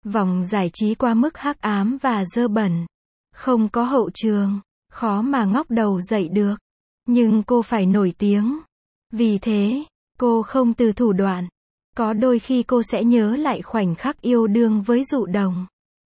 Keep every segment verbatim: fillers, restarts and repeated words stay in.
Vòng giải trí quá mức hắc ám và dơ bẩn. Không có hậu trường, khó mà ngóc đầu dậy được. Nhưng cô phải nổi tiếng. Vì thế, cô không từ thủ đoạn. Có đôi khi cô sẽ nhớ lại khoảnh khắc yêu đương với Dụ Đồng.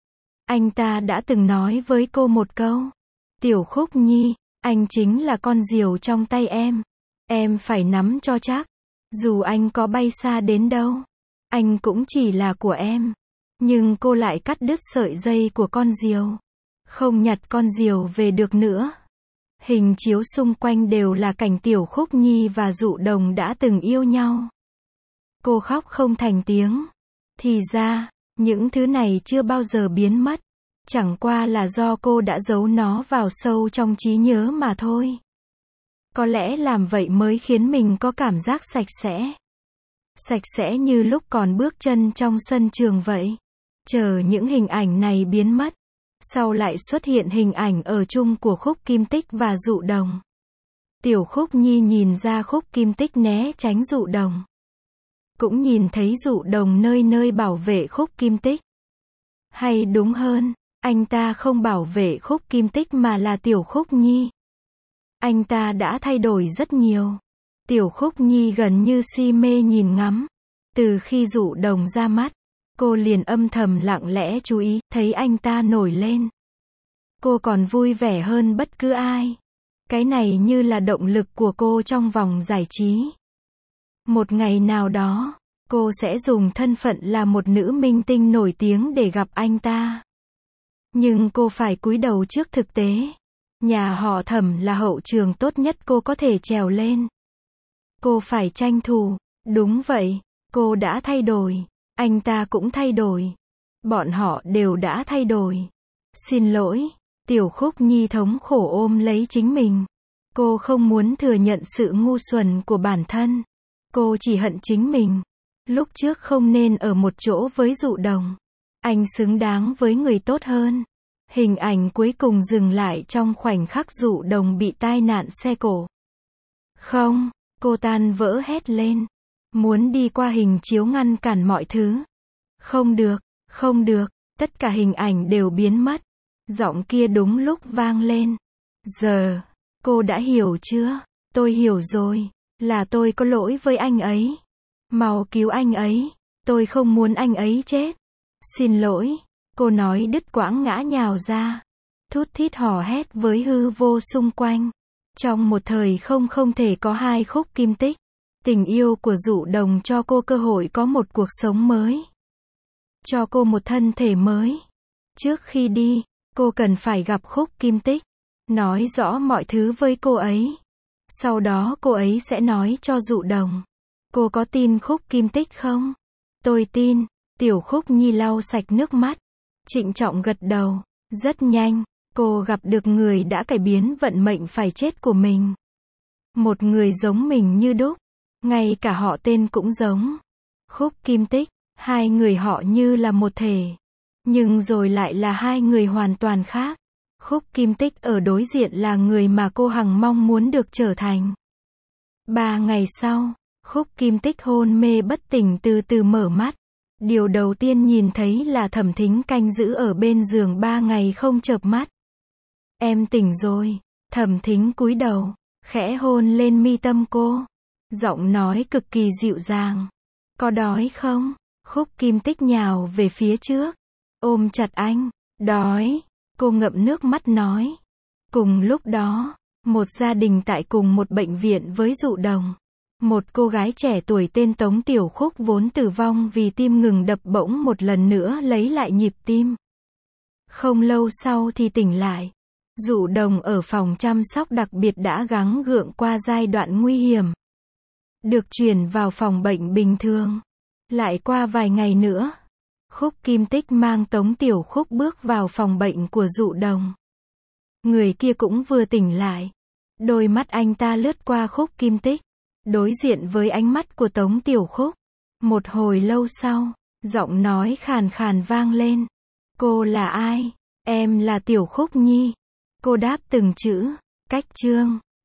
Anh ta đã từng nói với cô một câu. Tiểu Khúc Nhi, anh chính là con diều trong tay em. Em phải nắm cho chắc. Dù anh có bay xa đến đâu, anh cũng chỉ là của em. Nhưng cô lại cắt đứt sợi dây của con diều. Không nhặt con diều về được nữa. Hình chiếu xung quanh đều là cảnh Tiểu Khúc Nhi và Dụ Đồng đã từng yêu nhau. Cô khóc không thành tiếng. Thì ra, những thứ này chưa bao giờ biến mất. Chẳng qua là do cô đã giấu nó vào sâu trong trí nhớ mà thôi. Có lẽ làm vậy mới khiến mình có cảm giác sạch sẽ. Sạch sẽ như lúc còn bước chân trong sân trường vậy. Chờ những hình ảnh này biến mất. Sau lại xuất hiện hình ảnh ở chung của Khúc Kim Tích và Dụ Đồng. Tiểu Khúc Nhi nhìn ra Khúc Kim Tích né tránh Dụ Đồng. Cũng nhìn thấy Dụ Đồng nơi nơi bảo vệ Khúc Kim Tích. Hay đúng hơn, anh ta không bảo vệ Khúc Kim Tích mà là Tiểu Khúc Nhi. Anh ta đã thay đổi rất nhiều. Tiểu Khúc Nhi gần như si mê nhìn ngắm. Từ khi Dụ Đồng ra mắt, cô liền âm thầm lặng lẽ chú ý, thấy anh ta nổi lên. Cô còn vui vẻ hơn bất cứ ai. Cái này như là động lực của cô trong vòng giải trí. Một ngày nào đó, cô sẽ dùng thân phận là một nữ minh tinh nổi tiếng để gặp anh ta. Nhưng cô phải cúi đầu trước thực tế. Nhà họ Thẩm là hậu trường tốt nhất cô có thể trèo lên. Cô phải tranh thủ. Đúng vậy, cô đã thay đổi. Anh ta cũng thay đổi. Bọn họ đều đã thay đổi. Xin lỗi. Tiểu Khúc Nhi thống khổ ôm lấy chính mình. Cô không muốn thừa nhận sự ngu xuẩn của bản thân. Cô chỉ hận chính mình. Lúc trước không nên ở một chỗ với Dụ Đồng. Anh xứng đáng với người tốt hơn. Hình ảnh cuối cùng dừng lại trong khoảnh khắc Dụ Đồng bị tai nạn xe cộ. Không, cô tan vỡ hét lên. Muốn đi qua hình chiếu ngăn cản mọi thứ. Không được, không được, tất cả hình ảnh đều biến mất. Giọng kia đúng lúc vang lên. Giờ, cô đã hiểu chưa? Tôi hiểu rồi, là tôi có lỗi với anh ấy. Mau cứu anh ấy, tôi không muốn anh ấy chết. Xin lỗi, cô nói đứt quãng ngã nhào ra. Thút thít hò hét với hư vô xung quanh. Trong một thời không không thể có hai Khúc Kim Tích. Tình yêu của Dụ Đồng cho cô cơ hội có một cuộc sống mới. Cho cô một thân thể mới. Trước khi đi, cô cần phải gặp Khúc Kim Tích. Nói rõ mọi thứ với cô ấy. Sau đó cô ấy sẽ nói cho Dụ Đồng. Cô có tin Khúc Kim Tích không? Tôi tin. Tiểu Khúc Nhi lau sạch nước mắt. Trịnh trọng gật đầu. Rất nhanh, cô gặp được người đã cải biến vận mệnh phải chết của mình. Một người giống mình như đúc. Ngay cả họ tên cũng giống. Khúc Kim Tích. Hai người họ như là một thể. Nhưng rồi lại là hai người hoàn toàn khác. Khúc Kim Tích ở đối diện là người mà cô hằng mong muốn được trở thành. Ba ngày sau, Khúc Kim Tích hôn mê bất tỉnh từ từ mở mắt. Điều đầu tiên nhìn thấy là Thẩm Thính canh giữ ở bên giường ba ngày không chợp mắt. Em tỉnh rồi. Thẩm Thính cúi đầu, khẽ hôn lên mi tâm cô. Giọng nói cực kỳ dịu dàng. Có đói không? Khúc Kim Tích nhào về phía trước. Ôm chặt anh. Đói. Cô ngậm nước mắt nói. Cùng lúc đó, một gia đình tại cùng một bệnh viện với Dụ Đồng. Một cô gái trẻ tuổi tên Tống Tiểu Khúc vốn tử vong vì tim ngừng đập bỗng một lần nữa lấy lại nhịp tim. Không lâu sau thì tỉnh lại. Dụ Đồng ở phòng chăm sóc đặc biệt đã gắng gượng qua giai đoạn nguy hiểm. Được chuyển vào phòng bệnh bình thường. Lại qua vài ngày nữa, Khúc Kim Tích mang Tống Tiểu Khúc bước vào phòng bệnh của Dụ Đồng. Người kia cũng vừa tỉnh lại. Đôi mắt anh ta lướt qua Khúc Kim Tích, đối diện với ánh mắt của Tống Tiểu Khúc. Một hồi lâu sau, giọng nói khàn khàn vang lên. Cô là ai? Em là Tiểu Khúc Nhi. Cô đáp từng chữ. Cách chương.